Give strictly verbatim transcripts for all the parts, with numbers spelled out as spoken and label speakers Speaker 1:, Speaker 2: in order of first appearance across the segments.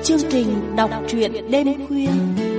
Speaker 1: Chương trình đọc truyện đêm khuya.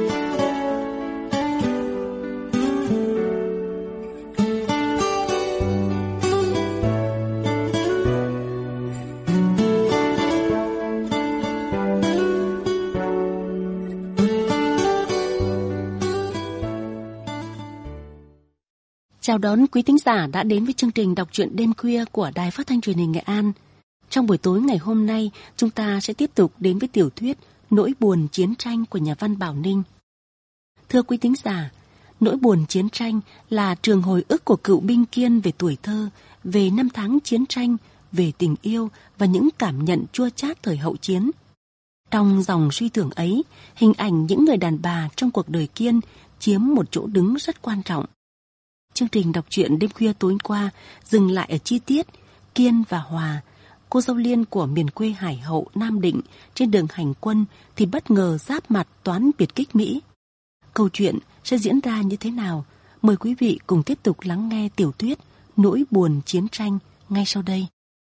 Speaker 1: Chào đón quý thính giả đã đến với chương trình đọc truyện đêm khuya của Đài Phát thanh Truyền hình Nghệ An. Trong buổi tối ngày hôm nay, chúng ta sẽ tiếp tục đến với tiểu thuyết Nỗi buồn chiến tranh của nhà văn Bảo Ninh. Thưa quý thính giả, Nỗi buồn chiến tranh là trường hồi ức của cựu binh Kiên về tuổi thơ, về năm tháng chiến tranh, về tình yêu và những cảm nhận chua chát thời hậu chiến. Trong dòng suy tưởng ấy, hình ảnh những người đàn bà trong cuộc đời Kiên chiếm một chỗ đứng rất quan trọng. Chương trình đọc truyện đêm khuya tối qua dừng lại ở chi tiết Kiên và Hòa, cô dâu Liên của miền quê Hải Hậu, Nam Định, trên đường hành quân thì bất ngờ giáp mặt toán biệt kích Mỹ. Câu chuyện sẽ diễn ra như thế nào? Mời quý vị cùng tiếp tục lắng nghe tiểu thuyết Nỗi buồn chiến tranh ngay sau đây.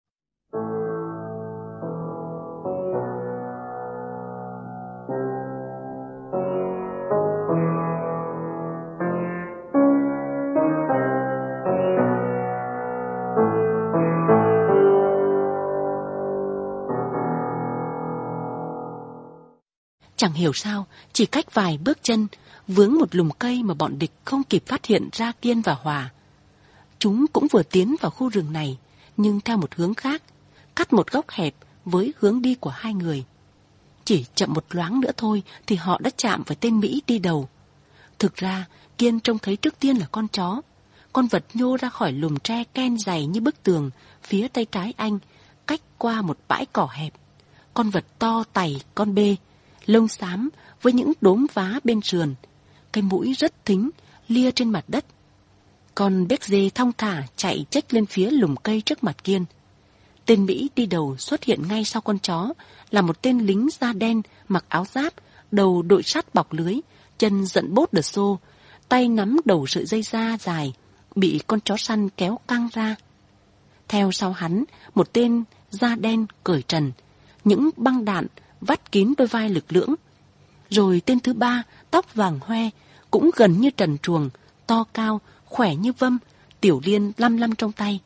Speaker 1: Chẳng hiểu sao, chỉ cách vài bước chân, vướng một lùm cây mà bọn địch không kịp phát hiện ra Kiên và Hòa. Chúng cũng vừa tiến vào khu rừng này, nhưng theo một hướng khác, cắt một góc hẹp với hướng đi của hai người. Chỉ chậm một loáng nữa thôi thì họ đã chạm với tên Mỹ đi đầu. Thực ra, Kiên trông thấy trước tiên là con chó. Con vật nhô ra khỏi lùm tre ken dày như bức tường, phía tay trái anh, cách qua một bãi cỏ hẹp. Con vật to tày, con bê, lông xám với những đốm vá bên sườn, cái mũi rất thính, lia trên mặt đất. Con béc dê thong thả chạy chếch lên phía lùm cây trước mặt Kiên. Tên Mỹ đi đầu xuất hiện ngay sau con chó là một tên lính da đen mặc áo giáp, đầu đội sắt bọc lưới, chân giận bốt đờ xô, tay nắm đầu sợi dây da dài, bị con chó săn kéo căng ra. Theo sau hắn, một tên da đen cởi trần, những băng đạn vắt kín đôi vai lực lưỡng. Rồi tên thứ ba, tóc vàng hoe, cũng gần như trần truồng, to cao, khỏe như vâm, tiểu liên lăm lăm trong tay.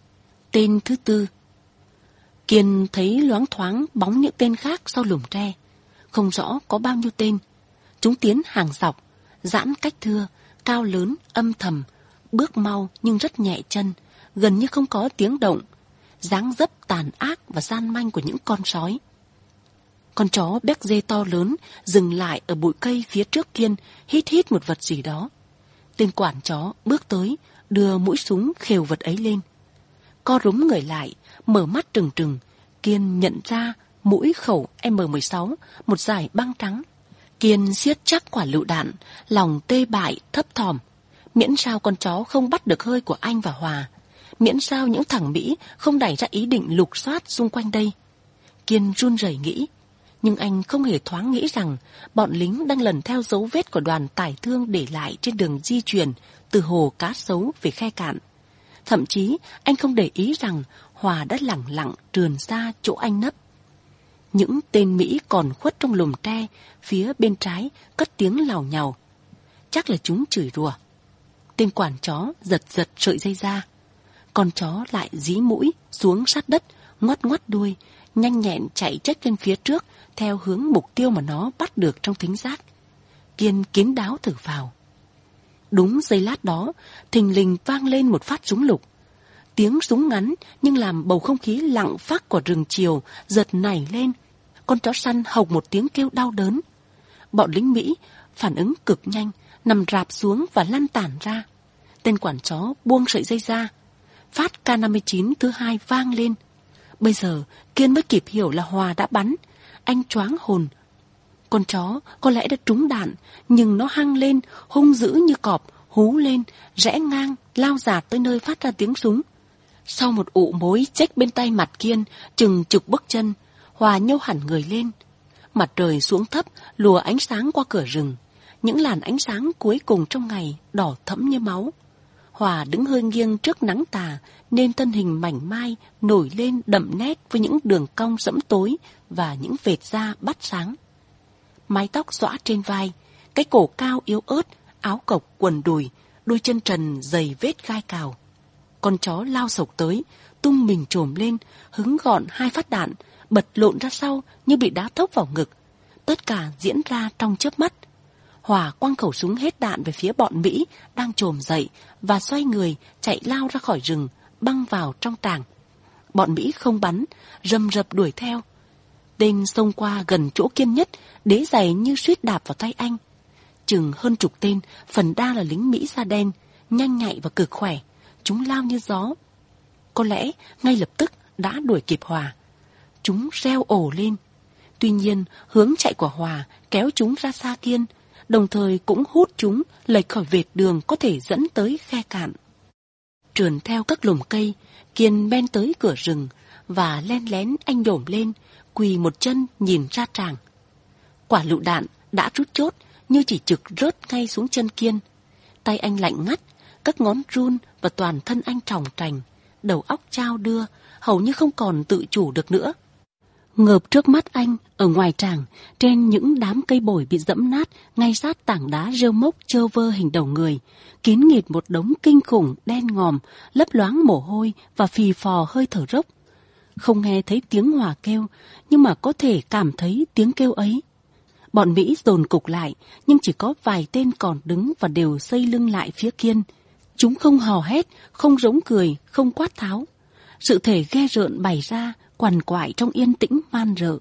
Speaker 1: Tên thứ tư. Kiên thấy loáng thoáng bóng những tên khác sau lùm tre, không rõ có bao nhiêu tên. Chúng tiến hàng dọc, giãn cách thưa, cao lớn, âm thầm, bước mau nhưng rất nhẹ chân, gần như không có tiếng động, dáng dấp tàn ác và gian manh của những con sói. Con chó béc dê to lớn dừng lại ở bụi cây phía trước Kiên, hít hít một vật gì đó. Tên quản chó bước tới, đưa mũi súng khều vật ấy lên. Co rúm người lại, mở mắt trừng trừng. Kiên nhận ra mũi khẩu M mười sáu, một dải băng trắng. Kiên siết chắc quả lựu đạn, lòng tê bại thấp thỏm. Miễn sao con chó không bắt được hơi của anh và Hòa, miễn sao những thằng Mỹ không đẩy ra ý định lục soát xung quanh đây. Kiên run rẩy nghĩ. Nhưng anh không hề thoáng nghĩ rằng bọn lính đang lần theo dấu vết của đoàn tải thương để lại trên đường di chuyển từ hồ Cá Sấu về Khe Cạn. Thậm chí anh không để ý rằng Hòa đã lẳng lặng trườn xa chỗ anh nấp. Những tên Mỹ còn khuất trong lùm tre phía bên trái cất tiếng lào nhào. Chắc là chúng chửi rủa. Tên quản chó giật giật sợi dây da. Con chó lại dí mũi xuống sát đất, ngoắt ngoắt đuôi, nhanh nhẹn chạy chếch lên phía trước theo hướng mục tiêu mà nó bắt được trong thính giác. Kiên kín đáo thử vào. Đúng giây lát đó, thình lình vang lên một phát súng lục. Tiếng súng ngắn nhưng làm bầu không khí lặng phắc của rừng chiều giật nảy lên. Con chó săn hộc một tiếng kêu đau đớn. Bọn lính Mỹ phản ứng cực nhanh, nằm rạp xuống và lăn tản ra. Tên quản chó buông sợi dây ra. Phát K năm mươi chín thứ hai vang lên. Bây giờ Kiên mới kịp hiểu là Hòa đã bắn. Anh choáng hồn. Con chó có lẽ đã trúng đạn, nhưng nó hăng lên, hung dữ như cọp, hú lên, rẽ ngang, lao dạt tới nơi phát ra tiếng súng. Sau một ụ mối chếch bên tay mặt Kiên, chừng chục bước chân, Hòa nhô hẳn người lên. Mặt trời xuống thấp, lùa ánh sáng qua cửa rừng. Những làn ánh sáng cuối cùng trong ngày đỏ thẫm như máu. Hòa đứng hơi nghiêng trước nắng tà, nên thân hình mảnh mai nổi lên đậm nét với những đường cong sẫm tối và những vệt da bắt sáng. Mái tóc xõa trên vai, cái cổ cao yếu ớt, áo cộc quần đùi, đôi chân trần dày vết gai cào. Con chó lao sộc tới, tung mình trồm lên, hứng gọn hai phát đạn, bật lộn ra sau như bị đá thốc vào ngực. Tất cả diễn ra trong chớp mắt. Hòa quăng khẩu súng hết đạn về phía bọn Mỹ đang trồm dậy và xoay người chạy lao ra khỏi rừng, băng vào trong tràng. Bọn Mỹ không bắn, rầm rập đuổi theo. Tên xông qua gần chỗ Kiên nhất, đế giày như suýt đạp vào tay anh. Chừng hơn chục tên, phần đa là lính Mỹ da đen, nhanh nhạy và cực khỏe. Chúng lao như gió. Có lẽ ngay lập tức đã đuổi kịp Hòa. Chúng reo ồ lên. Tuy nhiên, hướng chạy của Hòa kéo chúng ra xa Kiên, đồng thời cũng hút chúng lệch khỏi vệt đường có thể dẫn tới khe cạn. Trườn theo các lùm cây, Kiên ben tới cửa rừng và len lén anh nhổm lên, quỳ một chân nhìn ra tràng. Quả lựu đạn đã rút chốt như chỉ trực rớt ngay xuống chân Kiên. Tay anh lạnh ngắt, các ngón run và toàn thân anh tròng trành, đầu óc trao đưa, hầu như không còn tự chủ được nữa. Ngợp trước mắt anh, ở ngoài tràng, trên những đám cây bổi bị dẫm nát, ngay sát tảng đá rêu mốc trơ vơ hình đầu người, kín nghịt một đống kinh khủng đen ngòm, lấp loáng mồ hôi và phì phò hơi thở rốc. Không nghe thấy tiếng Hòa kêu, nhưng mà có thể cảm thấy tiếng kêu ấy. Bọn Mỹ dồn cục lại, nhưng chỉ có vài tên còn đứng và đều xây lưng lại phía Kiên. Chúng không hò hét, không rống cười, không quát tháo. Sự thể ghê rợn bày ra, quằn quại trong yên tĩnh man rợ.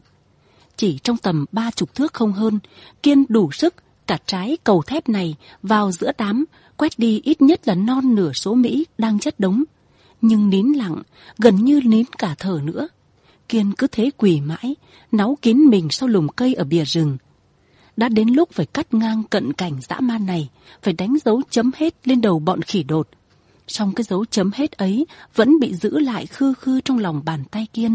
Speaker 1: Chỉ trong tầm ba chục thước không hơn, Kiên đủ sức cả trái cầu thép này vào giữa đám, quét đi ít nhất là non nửa số Mỹ đang chất đống. Nhưng nín lặng, gần như nín cả thở nữa. Kiên cứ thế quỳ mãi, náu kín mình sau lùm cây ở bìa rừng. Đã đến lúc phải cắt ngang cận cảnh dã man này, phải đánh dấu chấm hết lên đầu bọn khỉ đột. Song cái dấu chấm hết ấy vẫn bị giữ lại khư khư trong lòng bàn tay Kiên.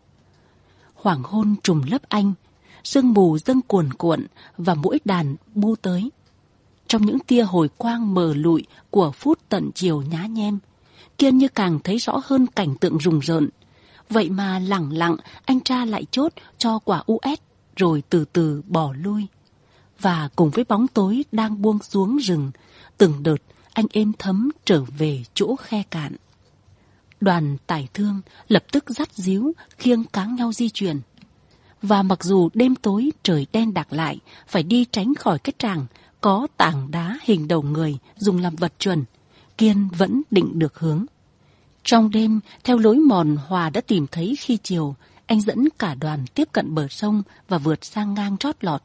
Speaker 1: Hoàng hôn trùm lấp anh, sương mù dâng cuồn cuộn và mỗi đàn bu tới. Trong những tia hồi quang mờ lụi của phút tận chiều nhá nhem, Kiên như càng thấy rõ hơn cảnh tượng rùng rợn. Vậy mà lẳng lặng anh tra lại chốt cho quả u ét rồi từ từ bỏ lui. Và cùng với bóng tối đang buông xuống rừng, từng đợt anh êm thấm trở về chỗ khe cạn. Đoàn tải thương lập tức dắt díu khiêng cáng nhau di chuyển. Và mặc dù đêm tối trời đen đặc lại, phải đi tránh khỏi cái tràng có tảng đá hình đầu người dùng làm vật chuẩn, Kiên vẫn định được hướng. Trong đêm, theo lối mòn Hòa đã tìm thấy khi chiều, anh dẫn cả đoàn tiếp cận bờ sông và vượt sang ngang trót lọt.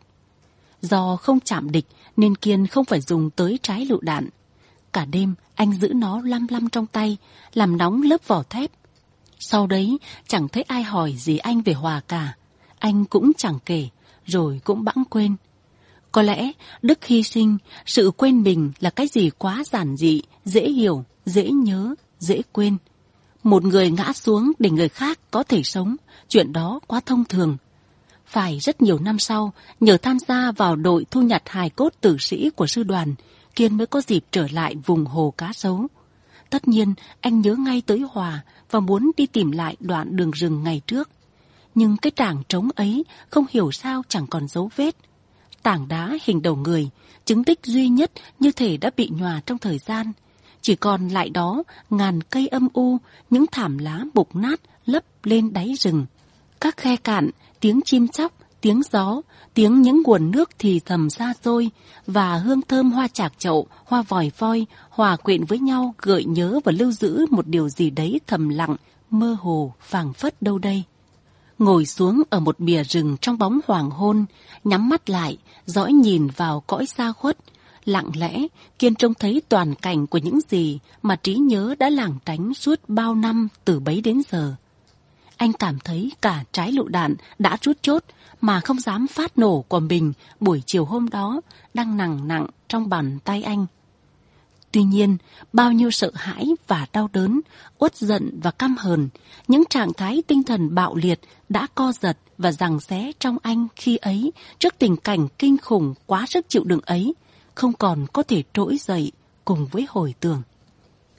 Speaker 1: Do không chạm địch nên Kiên không phải dùng tới trái lựu đạn. Cả đêm anh giữ nó lăm lăm trong tay, làm nóng lớp vỏ thép. Sau đấy chẳng thấy ai hỏi gì anh về Hòa cả. Anh cũng chẳng kể, rồi cũng bẵng quên. Có lẽ đức hy sinh, sự quên mình là cái gì quá giản dị, dễ hiểu, dễ nhớ, dễ quên. Một người ngã xuống để người khác có thể sống, chuyện đó quá thông thường. Phải rất nhiều năm sau, nhờ tham gia vào đội thu nhặt hài cốt tử sĩ của sư đoàn, Kiên mới có dịp trở lại vùng hồ cá sấu. Tất nhiên, anh nhớ ngay tới Hòa và muốn đi tìm lại đoạn đường rừng ngày trước. Nhưng cái trảng trống ấy không hiểu sao chẳng còn dấu vết. Tảng đá hình đầu người, chứng tích duy nhất như thể đã bị nhòa trong thời gian. Chỉ còn lại đó ngàn cây âm u, những thảm lá mục nát lấp lên đáy rừng. Các khe cạn, tiếng chim chóc, tiếng gió, tiếng những nguồn nước thì thầm xa xôi và hương thơm hoa chạc chậu, hoa vòi voi hòa quyện với nhau gợi nhớ và lưu giữ một điều gì đấy thầm lặng, mơ hồ, phảng phất đâu đây. Ngồi xuống ở một bìa rừng trong bóng hoàng hôn, nhắm mắt lại, dõi nhìn vào cõi xa khuất, lặng lẽ Kiên trông thấy toàn cảnh của những gì mà trí nhớ đã lảng tránh suốt bao năm từ bấy đến giờ. Anh cảm thấy cả trái lựu đạn đã rút chốt mà không dám phát nổ của mình buổi chiều hôm đó đang nặng nặng trong bàn tay anh. Tuy nhiên, bao nhiêu sợ hãi và đau đớn, uất giận và căm hờn, những trạng thái tinh thần bạo liệt đã co giật và giằng xé trong anh khi ấy trước tình cảnh kinh khủng quá sức chịu đựng ấy, không còn có thể trỗi dậy cùng với hồi tưởng.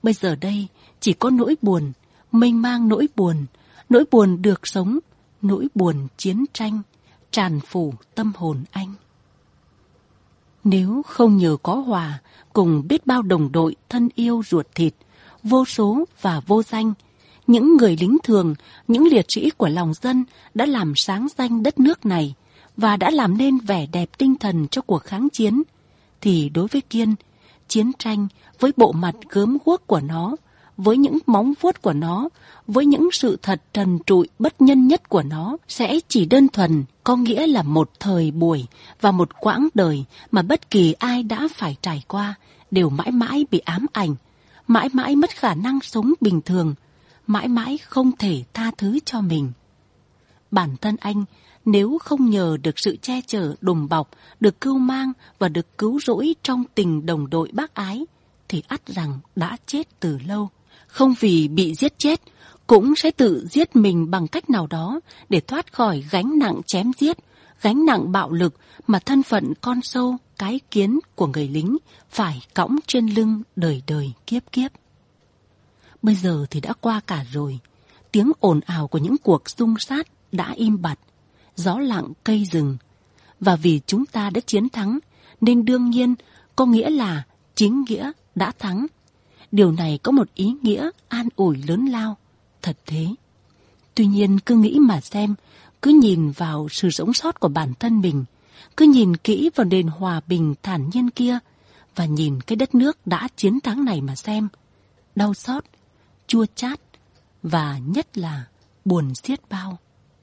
Speaker 1: Bây giờ đây chỉ có nỗi buồn, mênh mang nỗi buồn, nỗi buồn được sống, nỗi buồn chiến tranh, tràn phủ tâm hồn anh. Nếu không nhờ có Hòa cùng biết bao đồng đội thân yêu ruột thịt, vô số và vô danh, những người lính thường, những liệt sĩ của lòng dân đã làm sáng danh đất nước này và đã làm nên vẻ đẹp tinh thần cho cuộc kháng chiến, thì đối với Kiên, chiến tranh với bộ mặt gớm ghuốc của nó, với những móng vuốt của nó, với những sự thật trần trụi bất nhân nhất của nó sẽ chỉ đơn thuần có nghĩa là một thời buổi và một quãng đời mà bất kỳ ai đã phải trải qua đều mãi mãi bị ám ảnh, mãi mãi mất khả năng sống bình thường, mãi mãi không thể tha thứ cho mình. Bản thân anh, nếu không nhờ được sự che chở đùm bọc, được cưu mang và được cứu rỗi trong tình đồng đội bác ái, thì ắt rằng đã chết từ lâu. Không vì bị giết chết, cũng sẽ tự giết mình bằng cách nào đó để thoát khỏi gánh nặng chém giết, gánh nặng bạo lực mà thân phận con sâu, cái kiến của người lính phải cõng trên lưng đời đời kiếp kiếp. Bây giờ thì đã qua cả rồi, tiếng ồn ào của những cuộc xung sát đã im bặt, gió lặng cây rừng. Và vì chúng ta đã chiến thắng, nên đương nhiên có nghĩa là chính nghĩa đã thắng. Điều này có một ý nghĩa an ủi lớn lao, thật thế. Tuy nhiên cứ nghĩ mà xem, cứ nhìn vào sự sống sót của bản thân mình, cứ nhìn kỹ vào nền hòa bình thản nhiên kia, và nhìn cái đất nước đã chiến thắng này mà xem, đau xót, chua chát, và nhất là buồn xiết bao.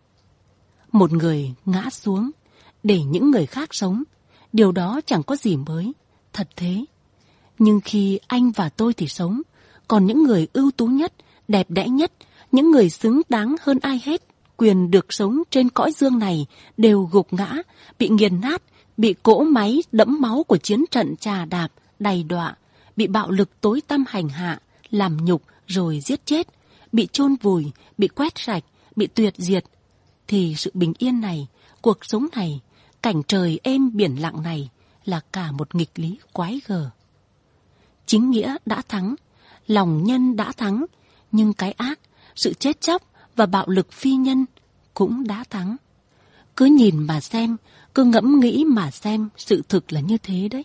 Speaker 1: Một người ngã xuống, để những người khác sống, điều đó chẳng có gì mới, thật thế. Nhưng khi anh và tôi thì sống, còn những người ưu tú nhất, đẹp đẽ nhất, những người xứng đáng hơn ai hết, quyền được sống trên cõi dương này đều gục ngã, bị nghiền nát, bị cỗ máy đẫm máu của chiến trận chà đạp, đầy đọa, bị bạo lực tối tăm hành hạ, làm nhục rồi giết chết, bị chôn vùi, bị quét sạch, bị tuyệt diệt, thì sự bình yên này, cuộc sống này, cảnh trời êm biển lặng này là cả một nghịch lý quái gở. Chính nghĩa đã thắng, lòng nhân đã thắng, nhưng cái ác, sự chết chóc và bạo lực phi nhân cũng đã thắng. Cứ nhìn mà xem, cứ ngẫm nghĩ mà xem, sự thực là như thế đấy.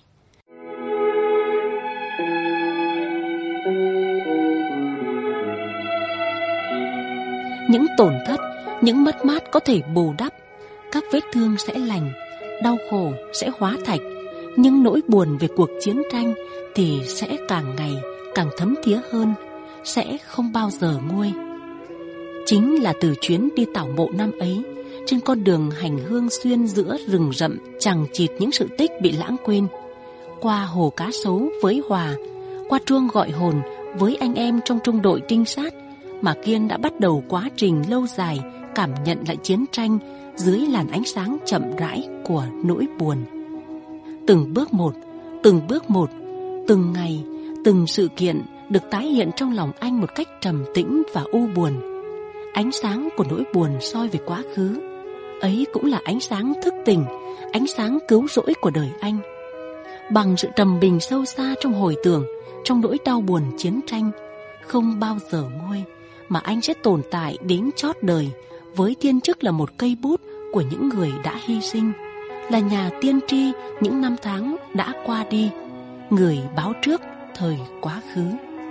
Speaker 1: Những tổn thất, những mất mát có thể bù đắp, các vết thương sẽ lành, đau khổ sẽ hóa thạch, nhưng nỗi buồn về cuộc chiến tranh thì sẽ càng ngày càng thấm thía hơn, sẽ không bao giờ nguôi. Chính là từ chuyến đi tảo mộ năm ấy, trên con đường hành hương xuyên giữa rừng rậm chằng chịt những sự tích bị lãng quên, qua hồ cá sấu với Hòa, qua chuông gọi hồn với anh em trong trung đội trinh sát, mà Kiên đã bắt đầu quá trình lâu dài cảm nhận lại chiến tranh dưới làn ánh sáng chậm rãi của nỗi buồn. Từng bước một, từng bước một, từng ngày, từng sự kiện được tái hiện trong lòng anh một cách trầm tĩnh và u buồn. Ánh sáng của nỗi buồn soi về quá khứ, ấy cũng là ánh sáng thức tỉnh, ánh sáng cứu rỗi của đời anh. Bằng sự trầm bình sâu xa trong hồi tưởng, trong nỗi đau buồn chiến tranh, không bao giờ nguôi, mà anh sẽ tồn tại đến chót đời với thiên chức là một cây bút của những người đã hy sinh, là nhà tiên tri những năm tháng đã qua đi, người báo trước thời quá khứ.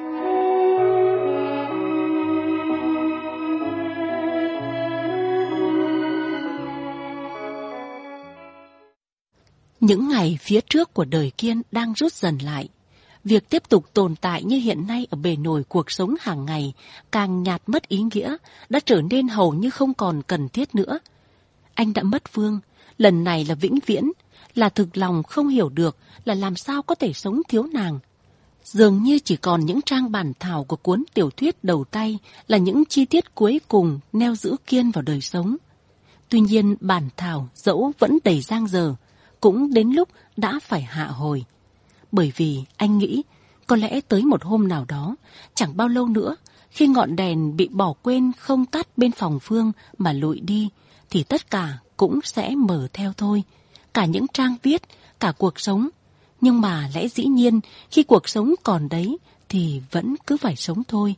Speaker 1: Những ngày phía trước của đời Kiên đang rút dần lại. Việc tiếp tục tồn tại như hiện nay ở bề nổi cuộc sống hàng ngày càng nhạt mất ý nghĩa, đã trở nên hầu như không còn cần thiết nữa. Anh đã mất Phương, lần này là vĩnh viễn, là thực lòng không hiểu được là làm sao có thể sống thiếu nàng. Dường như chỉ còn những trang bản thảo của cuốn tiểu thuyết đầu tay là những chi tiết cuối cùng neo giữ Kiên vào đời sống. Tuy nhiên bản thảo dẫu vẫn đầy dang dở, cũng đến lúc đã phải hạ hồi. Bởi vì anh nghĩ có lẽ tới một hôm nào đó, chẳng bao lâu nữa, khi ngọn đèn bị bỏ quên không tắt bên phòng Phương mà lụi đi, thì tất cả cũng sẽ mở theo thôi. Cả những trang viết, cả cuộc sống. Nhưng mà lẽ dĩ nhiên khi cuộc sống còn đấy thì vẫn cứ phải sống thôi.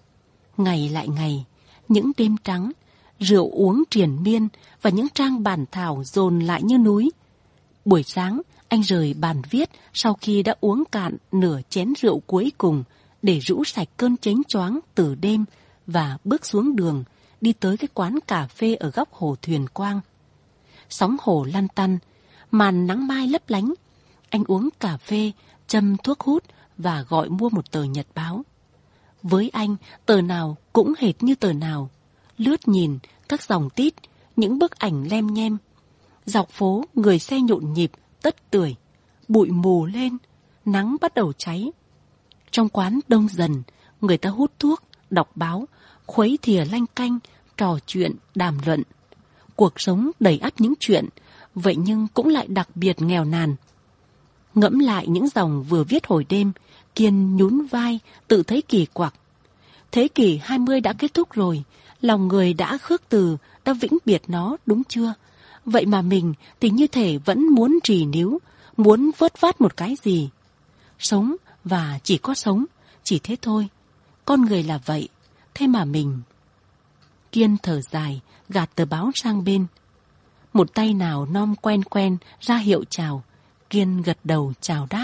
Speaker 1: Ngày lại ngày, những đêm trắng, rượu uống triền miên và những trang bản thảo dồn lại như núi. Buổi sáng, anh rời bàn viết sau khi đã uống cạn nửa chén rượu cuối cùng để rũ sạch cơn chếnh choáng từ đêm và bước xuống đường, đi tới cái quán cà phê ở góc hồ Thuyền Quang. Sóng hồ lăn tăn, màn nắng mai lấp lánh. Anh uống cà phê, châm thuốc hút và gọi mua một tờ nhật báo. Với anh, tờ nào cũng hệt như tờ nào. Lướt nhìn các dòng tít, những bức ảnh lem nhem. Dọc phố, người xe nhộn nhịp, tất tưởi. Bụi mù lên, nắng bắt đầu cháy. Trong quán đông dần, người ta hút thuốc, đọc báo, khuấy thìa lanh canh, trò chuyện, đàm luận. Cuộc sống đầy ắp những chuyện, vậy nhưng cũng lại đặc biệt nghèo nàn. Ngẫm lại những dòng vừa viết hồi đêm, Kiên nhún vai, tự thấy kỳ quặc. Thế kỷ hai mươi đã kết thúc rồi, lòng người đã khước từ, đã vĩnh biệt nó, đúng chưa? Vậy mà mình thì như thể vẫn muốn trì níu, muốn vớt vát một cái gì. Sống và chỉ có sống, chỉ thế thôi. Con người là vậy, thế mà mình... Kiên thở dài, gạt tờ báo sang bên. Một tay nào nom quen quen ra hiệu chào. Kiên gật đầu chào đáp.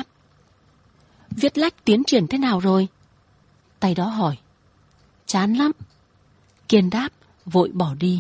Speaker 1: Viết lách tiến triển thế nào rồi? Tay đó hỏi. Chán lắm. Kiên đáp, vội bỏ đi.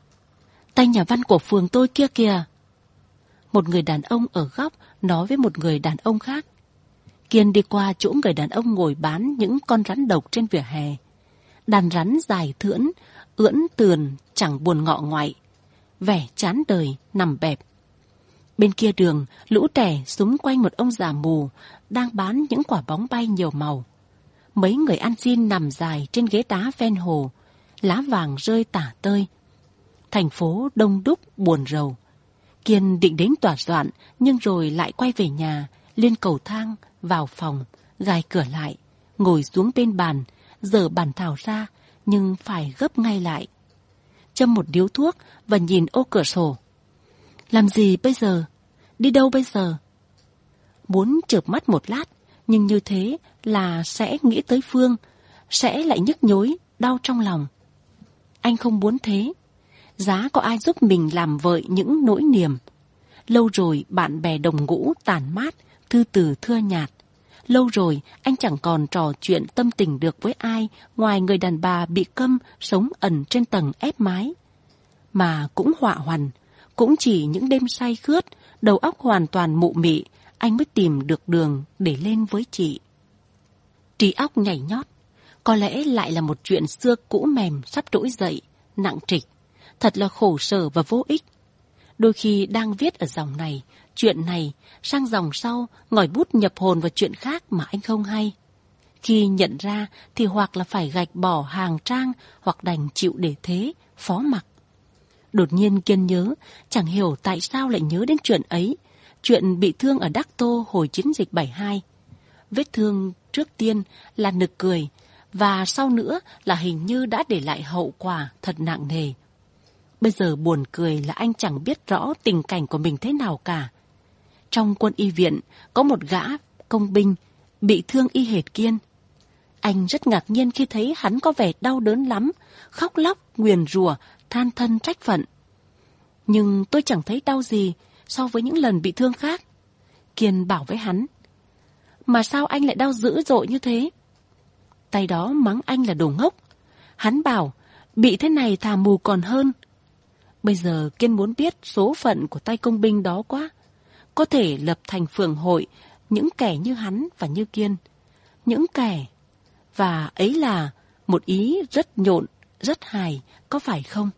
Speaker 1: Tay nhà văn của phường tôi kia kìa. Một người đàn ông ở góc nói với một người đàn ông khác. Kiên đi qua chỗ người đàn ông ngồi bán những con rắn độc trên vỉa hè. Đàn rắn dài thưỡn, ưỡn tườn, chẳng buồn ngọ ngoại. Vẻ chán đời, nằm bẹp. Bên kia đường, lũ trẻ xúm quanh một ông già mù đang bán những quả bóng bay nhiều màu. Mấy người ăn xin nằm dài trên ghế đá ven hồ, lá vàng rơi tả tơi. Thành phố đông đúc buồn rầu. Kiên định đến tỏa doạn, nhưng rồi lại quay về nhà, lên cầu thang, vào phòng, gài cửa lại, ngồi xuống bên bàn, giở bản thảo ra, nhưng phải gấp ngay lại. Châm một điếu thuốc và nhìn ô cửa sổ. Làm gì bây giờ? Đi đâu bây giờ? Muốn chợp mắt một lát, nhưng như thế là sẽ nghĩ tới Phương, sẽ lại nhức nhối, đau trong lòng. Anh không muốn thế. Giá có ai giúp mình làm vợi những nỗi niềm. Lâu rồi bạn bè đồng ngũ tàn mát, thư từ thưa nhạt. Lâu rồi anh chẳng còn trò chuyện tâm tình được với ai ngoài người đàn bà bị câm sống ẩn trên tầng ép mái. Mà cũng họa hoằn, cũng chỉ những đêm say khướt, đầu óc hoàn toàn mụ mị, anh mới tìm được đường để lên với chị. Trí óc nhảy nhót, có lẽ lại là một chuyện xưa cũ mềm sắp trỗi dậy, nặng trịch, thật là khổ sở và vô ích. Đôi khi đang viết ở dòng này, chuyện này, sang dòng sau, ngòi bút nhập hồn vào chuyện khác mà anh không hay. Khi nhận ra thì hoặc là phải gạch bỏ hàng trang, hoặc đành chịu để thế, phó mặc. Đột nhiên Kiên nhớ, chẳng hiểu tại sao lại nhớ đến chuyện ấy, chuyện bị thương ở Đắc Tô hồi chiến dịch bảy hai. Vết thương trước tiên là nực cười, và sau nữa là hình như đã để lại hậu quả thật nặng nề. Bây giờ buồn cười là anh chẳng biết rõ tình cảnh của mình thế nào cả. Trong quân y viện có một gã công binh bị thương y hệt Kiên. Anh rất ngạc nhiên khi thấy hắn có vẻ đau đớn lắm, khóc lóc, nguyền rủa, than thân trách phận. Nhưng tôi chẳng thấy đau gì so với những lần bị thương khác. Kiên bảo với hắn. Mà sao anh lại đau dữ dội như thế? Tay đó mắng anh là đồ ngốc. Hắn bảo, bị thế này thà mù còn hơn. Bây giờ Kiên muốn biết số phận của tay công binh đó quá. Có thể lập thành phường hội những kẻ như hắn và như Kiên. Những kẻ. Và ấy là một ý rất nhộn, rất hài, có phải không?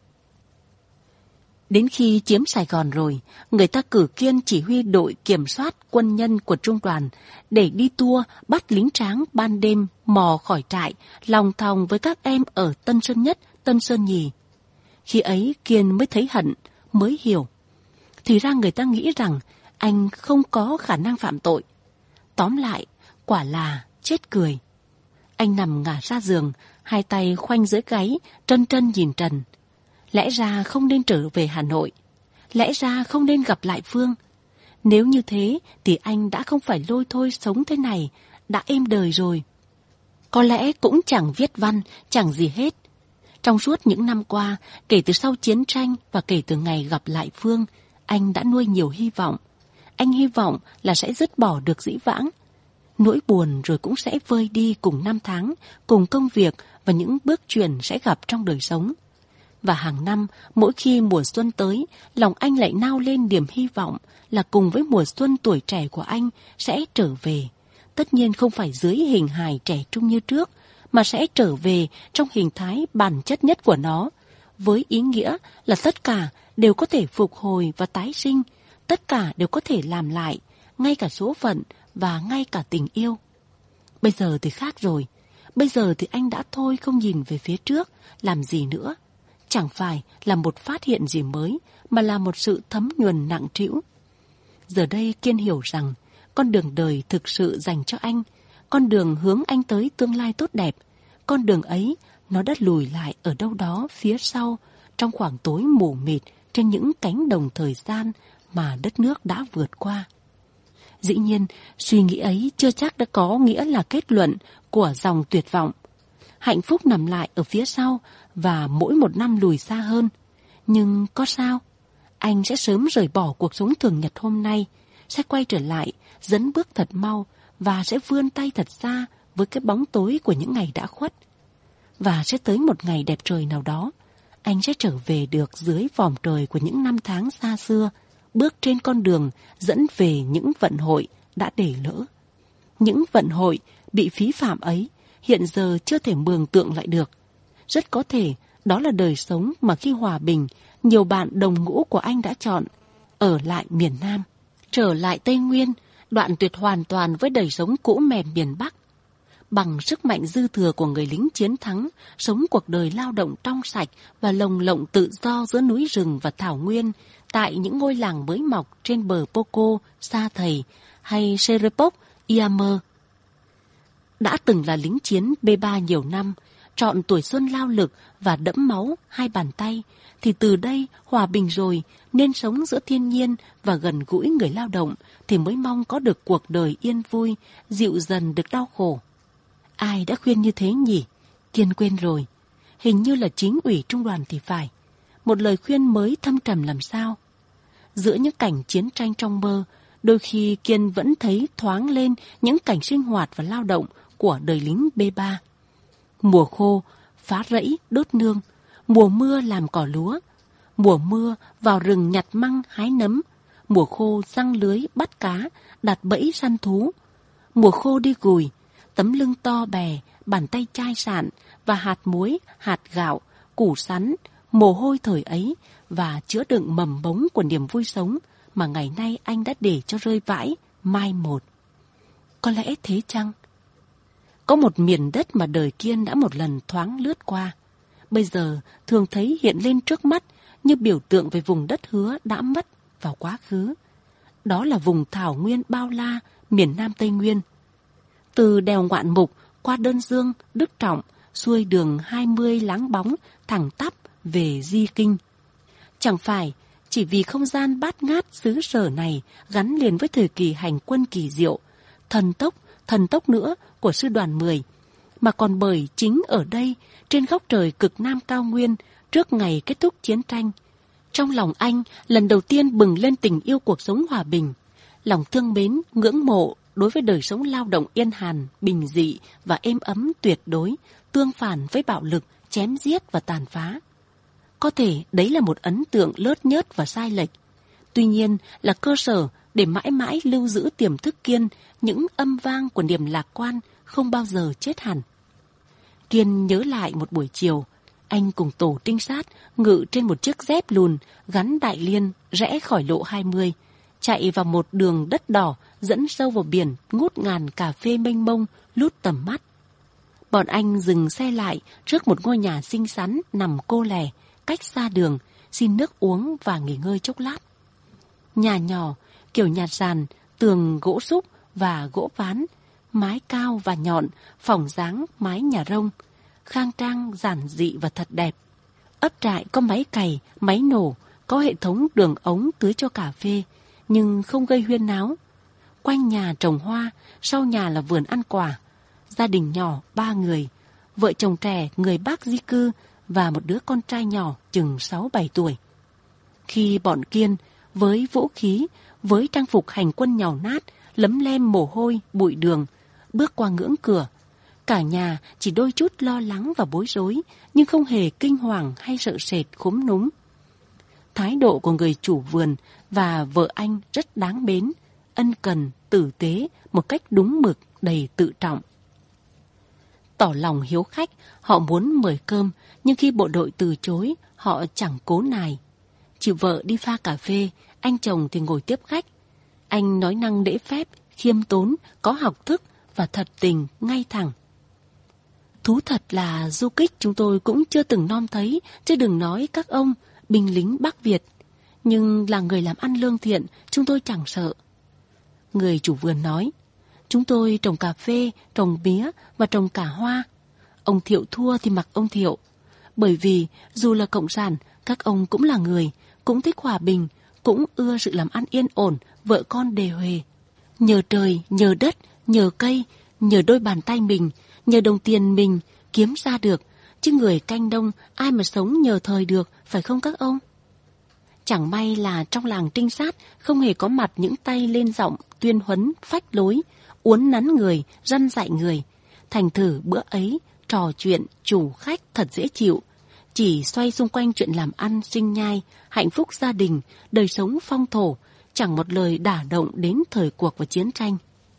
Speaker 1: Đến khi chiếm Sài Gòn rồi, người ta cử Kiên chỉ huy đội kiểm soát quân nhân của trung đoàn để đi tour bắt lính tráng ban đêm mò khỏi trại, lòng thòng với các em ở Tân Sơn Nhất, Tân Sơn Nhì. Khi ấy Kiên mới thấy hận, mới hiểu. Thì ra người ta nghĩ rằng anh không có khả năng phạm tội. Tóm lại, quả là chết cười. Anh nằm ngả ra giường, hai tay khoanh dưới gáy, trân trân nhìn trần. Lẽ ra không nên trở về Hà Nội. Lẽ ra không nên gặp lại Phương. Nếu như thế thì anh đã không phải lôi thôi sống thế này, đã êm đời rồi. Có lẽ cũng chẳng viết văn, chẳng gì hết. Trong suốt những năm qua, kể từ sau chiến tranh và kể từ ngày gặp lại Phương, anh đã nuôi nhiều hy vọng. Anh hy vọng là sẽ dứt bỏ được dĩ vãng. Nỗi buồn rồi cũng sẽ vơi đi cùng năm tháng, cùng công việc và những bước chuyển sẽ gặp trong đời sống. Và hàng năm, mỗi khi mùa xuân tới, lòng anh lại nao lên niềm hy vọng là cùng với mùa xuân tuổi trẻ của anh sẽ trở về. Tất nhiên không phải dưới hình hài trẻ trung như trước, mà sẽ trở về trong hình thái bản chất nhất của nó, với ý nghĩa là tất cả đều có thể phục hồi và tái sinh, tất cả đều có thể làm lại, ngay cả số phận và ngay cả tình yêu. Bây giờ thì khác rồi, bây giờ thì anh đã thôi không nhìn về phía trước, làm gì nữa. Chẳng phải là một phát hiện gì mới, mà là một sự thấm nhuần nặng trĩu. Giờ đây Kiên hiểu rằng, con đường đời thực sự dành cho anh, con đường hướng anh tới tương lai tốt đẹp, con đường ấy nó đã lùi lại ở đâu đó phía sau, trong khoảng tối mù mịt trên những cánh đồng thời gian mà đất nước đã vượt qua. Dĩ nhiên, suy nghĩ ấy chưa chắc đã có nghĩa là kết luận của dòng tuyệt vọng. Hạnh phúc nằm lại ở phía sau và mỗi một năm lùi xa hơn. Nhưng có sao? Anh sẽ sớm rời bỏ cuộc sống thường nhật hôm nay, sẽ quay trở lại, dẫn bước thật mau và sẽ vươn tay thật xa với cái bóng tối của những ngày đã khuất. Và sẽ tới một ngày đẹp trời nào đó, anh sẽ trở về được dưới vòm trời của những năm tháng xa xưa, bước trên con đường dẫn về những vận hội đã để lỡ. Những vận hội bị phí phạm ấy hiện giờ chưa thể mường tượng lại được. Rất có thể đó là đời sống mà khi hòa bình, nhiều bạn đồng ngũ của anh đã chọn, ở lại miền Nam, trở lại Tây Nguyên, đoạn tuyệt hoàn toàn với đời sống cũ mềm miền Bắc. Bằng sức mạnh dư thừa của người lính chiến thắng, sống cuộc đời lao động trong sạch và lồng lộng tự do giữa núi rừng và thảo nguyên, tại những ngôi làng mới mọc trên bờ Poco, Sa Thầy hay Serepok, Iammer. Đã từng là lính chiến B ba nhiều năm, trọn tuổi xuân lao lực và đẫm máu hai bàn tay, thì từ đây hòa bình rồi, nên sống giữa thiên nhiên và gần gũi người lao động, thì mới mong có được cuộc đời yên vui, dịu dần được đau khổ. Ai đã khuyên như thế nhỉ? Kiên quên rồi. Hình như là chính ủy trung đoàn thì phải. Một lời khuyên mới thâm trầm làm sao. Giữa những cảnh chiến tranh trong mơ, đôi khi Kiên vẫn thấy thoáng lên những cảnh sinh hoạt và lao động của đời lính B ba. Mùa khô, phá rẫy, đốt nương. Mùa mưa làm cỏ lúa. Mùa mưa vào rừng nhặt măng, hái nấm. Mùa khô giăng lưới, bắt cá, đặt bẫy săn thú. Mùa khô đi gùi, tấm lưng to bè, bàn tay chai sạn và hạt muối, hạt gạo, củ sắn, mồ hôi thời ấy và chứa đựng mầm bóng của niềm vui sống mà ngày nay anh đã để cho rơi vãi, mai một. Có lẽ thế chăng? Có một miền đất mà đời Kiên đã một lần thoáng lướt qua, bây giờ thường thấy hiện lên trước mắt như biểu tượng về vùng đất hứa đã mất vào quá khứ. Đó là vùng thảo nguyên bao la, miền Nam Tây Nguyên. Từ đèo Ngoạn Mục qua Đơn Dương, Đức Trọng, xuôi đường hai mươi láng bóng thẳng tắp về Di Kinh. Chẳng phải chỉ vì không gian bát ngát xứ sở này gắn liền với thời kỳ hành quân kỳ diệu, thần tốc, thần tốc nữa của sư đoàn mười, mà còn bởi chính ở đây, trên góc trời cực Nam cao nguyên, trước ngày kết thúc chiến tranh, trong lòng anh lần đầu tiên bừng lên tình yêu cuộc sống hòa bình, lòng thương mến, ngưỡng mộ đối với đời sống lao động yên hàn, bình dị và êm ấm tuyệt đối, tương phản với bạo lực, chém giết và tàn phá. Có thể đấy là một ấn tượng lớt nhớt và sai lệch. Tuy nhiên là cơ sở để mãi mãi lưu giữ tiềm thức Kiên những âm vang của niềm lạc quan không bao giờ chết hẳn. Kiên nhớ lại một buổi chiều, anh cùng tổ trinh sát ngự trên một chiếc dép lùn gắn đại liên rẽ khỏi lộ hai mươi, chạy vào một đường đất đỏ dẫn sâu vào biển ngút ngàn cà phê mênh mông lút tầm mắt. Bọn anh dừng xe lại trước một ngôi nhà xinh xắn nằm cô lẻ, cách xa đường, xin nước uống và nghỉ ngơi chốc lát. Nhà nhỏ, kiểu nhà sàn, tường gỗ súc và gỗ ván, mái cao và nhọn, phỏng dáng mái nhà rông, khang trang, giản dị và thật đẹp. Ấp trại có máy cày, máy nổ, có hệ thống đường ống tưới cho cà phê, nhưng không gây huyên náo. Quanh nhà trồng hoa, sau nhà là vườn ăn quả. gia đình nhỏ ba người, vợ chồng trẻ người Bắc di cư và một đứa con trai nhỏ chừng sáu bảy tuổi. Khi bọn Kiên với vũ khí, với trang phục hành quân nhàu nát, lấm lem mồ hôi, bụi đường, bước qua ngưỡng cửa, cả nhà chỉ đôi chút lo lắng và bối rối, nhưng không hề kinh hoàng hay sợ sệt khúm núm. Thái độ của người chủ vườn và vợ anh rất đáng mến, ân cần, tử tế, một cách đúng mực, đầy tự trọng. Tỏ lòng hiếu khách, họ muốn mời cơm, nhưng khi bộ đội từ chối, họ chẳng cố nài. Chị vợ đi pha cà phê, anh chồng thì ngồi tiếp khách. Anh nói năng lễ phép, khiêm tốn, có học thức và thật tình, ngay thẳng. Thú thật là du kích chúng tôi cũng chưa từng nom thấy, chứ đừng nói các ông, binh lính Bắc Việt. Nhưng là người làm ăn lương thiện, chúng tôi chẳng sợ. Người chủ vườn nói, chúng tôi trồng cà phê, trồng mía và trồng cả hoa. Ông Thiệu thua thì mặc ông Thiệu. Bởi vì dù là cộng sản, các ông cũng là người, cũng thích hòa bình, cũng ưa sự làm ăn yên ổn, vợ con đề huề. Nhờ trời, nhờ đất, nhờ cây, nhờ đôi bàn tay mình, nhờ đồng tiền mình kiếm ra được, chứ người canh đông ai mà sống nhờ thời được, phải không các ông? Chẳng may là trong làng trinh sát không hề có mặt những tay lên giọng tuyên huấn phách lối, uốn nắn người, răn dạy người. Thành thử bữa ấy trò chuyện chủ khách thật dễ chịu, chỉ xoay xung quanh chuyện làm ăn sinh nhai, hạnh phúc gia đình, đời sống phong thổ, chẳng một lời đả động đến thời cuộc và chiến tranh.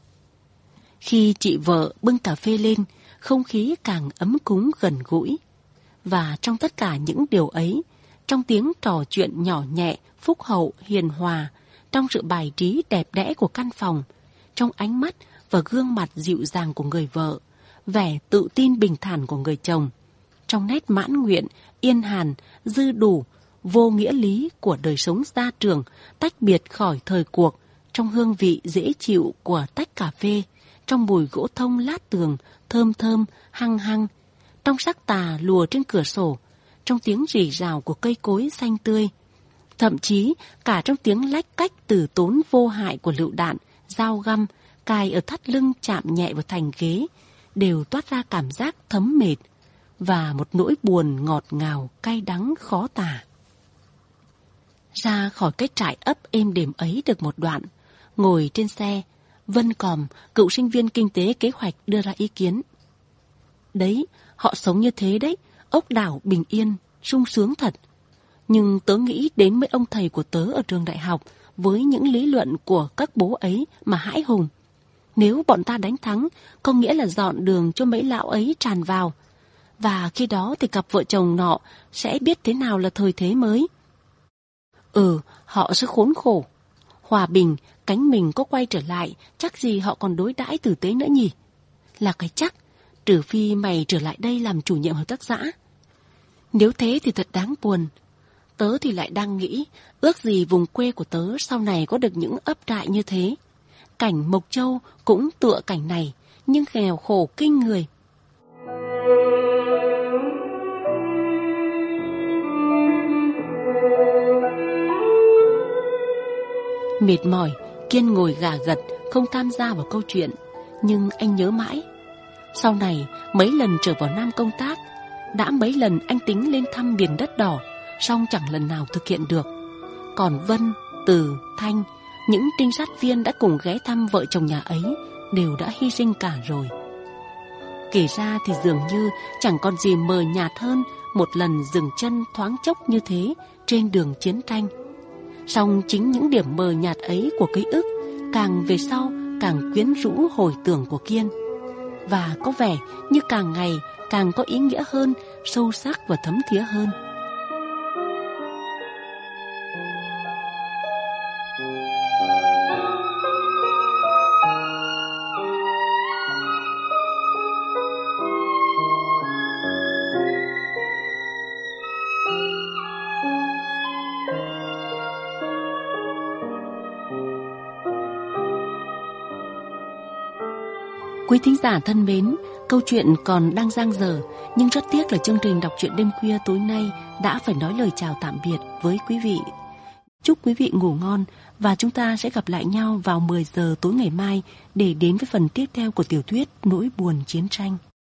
Speaker 1: Khi chị vợ bưng cà phê lên, không khí càng ấm cúng gần gũi. Và trong tất cả những điều ấy, trong tiếng trò chuyện nhỏ nhẹ, phúc hậu, hiền hòa, trong sự bài trí đẹp đẽ của căn phòng, trong ánh mắt và gương mặt dịu dàng của người vợ, vẻ tự tin bình thản của người chồng, trong nét mãn nguyện, yên hàn, dư đủ, vô nghĩa lý của đời sống gia trưởng, tách biệt khỏi thời cuộc, trong hương vị dễ chịu của tách cà phê, trong mùi gỗ thông lát tường, thơm thơm, hăng hăng, trong sắc tà lùa trên cửa sổ, trong tiếng rì rào của cây cối xanh tươi, thậm chí cả trong tiếng lách cách từ tốn vô hại của lựu đạn, dao găm, cài ở thắt lưng chạm nhẹ vào thành ghế, đều toát ra cảm giác thấm mệt và một nỗi buồn ngọt ngào, cay đắng khó tả. Ra khỏi cái trại ấp êm đềm ấy được một đoạn, ngồi trên xe, Vân Còm, cựu sinh viên kinh tế kế hoạch đưa ra ý kiến. Đấy, họ sống như thế đấy, ốc đảo bình yên, sung sướng thật. Nhưng tớ nghĩ đến mấy ông thầy của tớ ở trường đại học với những lý luận của các bố ấy mà hãi hùng. Nếu bọn ta đánh thắng, có nghĩa là dọn đường cho mấy lão ấy tràn vào. Và khi đó thì cặp vợ chồng nọ sẽ biết thế nào là thời thế mới. Ừ, họ sẽ khốn khổ. Hòa bình, cánh mình có quay trở lại, chắc gì họ còn đối đãi tử tế nữa nhỉ? Là cái chắc, trừ phi mày trở lại đây làm chủ nhiệm hợp tác xã. Nếu thế thì thật đáng buồn. Tớ thì lại đang nghĩ, ước gì vùng quê của tớ sau này có được những ấp trại như thế. Cảnh Mộc Châu cũng tựa cảnh này, nhưng nghèo khổ kinh người. Mệt mỏi, Kiên ngồi gà gật, không tham gia vào câu chuyện. Nhưng anh nhớ mãi. Sau này, mấy lần trở vào Nam công tác, đã mấy lần anh tính lên thăm miền đất đỏ, song chẳng lần nào thực hiện được. Còn Vân, Từ, Thanh, những trinh sát viên đã cùng ghé thăm vợ chồng nhà ấy, đều đã hy sinh cả rồi. Kể ra thì dường như chẳng còn gì mờ nhạt hơn một lần dừng chân thoáng chốc như thế trên đường chiến tranh. Song chính những điểm mờ nhạt ấy của ký ức càng về sau càng quyến rũ hồi tưởng của Kiên, và có vẻ như càng ngày càng có ý nghĩa hơn, sâu sắc và thấm thía hơn. Quý thính giả thân mến, câu chuyện còn đang dang dở, nhưng rất tiếc là chương trình đọc truyện đêm khuya tối nay đã phải nói lời chào tạm biệt với quý vị. Chúc quý vị ngủ ngon và chúng ta sẽ gặp lại nhau vào mười giờ tối ngày mai để đến với phần tiếp theo của tiểu thuyết Nỗi buồn chiến tranh.